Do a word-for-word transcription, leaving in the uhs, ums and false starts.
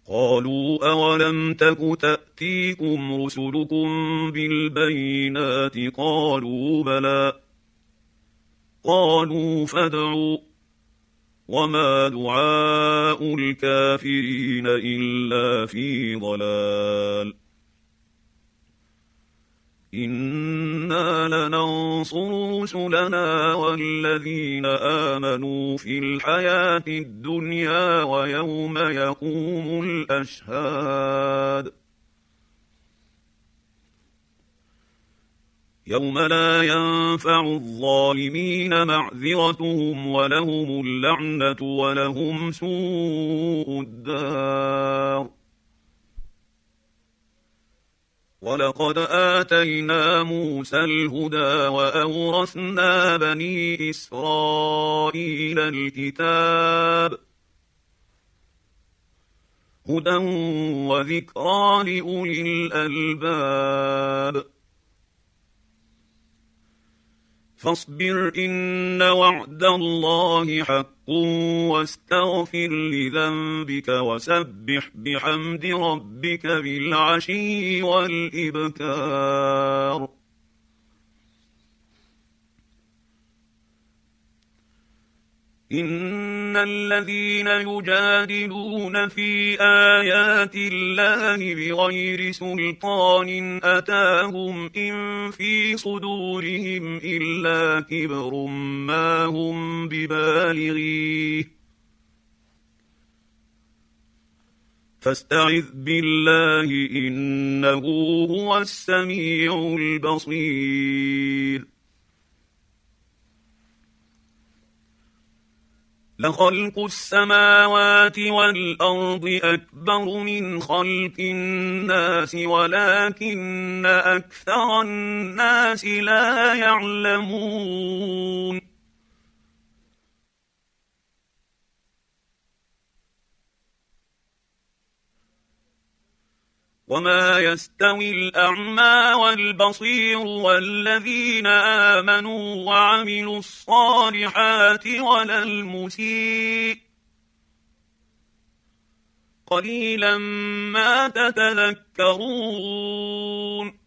قالوا أولم تك تأتيكم رسلكم بالبينات قالوا بلى قالوا فادعوا وما دعاء الكافرين إلا في ضلال إنا لننصر رسلنا والذين آمنوا في الحياة الدنيا ويوم يقوم الأشهاد يوم لا ينفع الظالمين معذرتهم ولهم اللعنة ولهم سوء الدار ولقد آتينا موسى الهدى وأورثنا بني إسرائيل الكتاب هدى وذكرى لأولي الألباب فاصبر إن وعد الله حق واستغفر لذنبك وسبح بحمد ربك بالعشي والإبكار إن الذين يجادلون في آيات الله بغير سلطان أتاهم إن في صدورهم إلا كبر ما هم ببالغيه فاستعذ بالله إنه هو السميع البصير لخلق السماوات والأرض أكبر من خلق الناس ولكن أكثر الناس لا يعلمون وما يستوي الأعمى والبصير والذين آمنوا وعملوا الصالحات ولا المسيء قليلا ما تتذكرون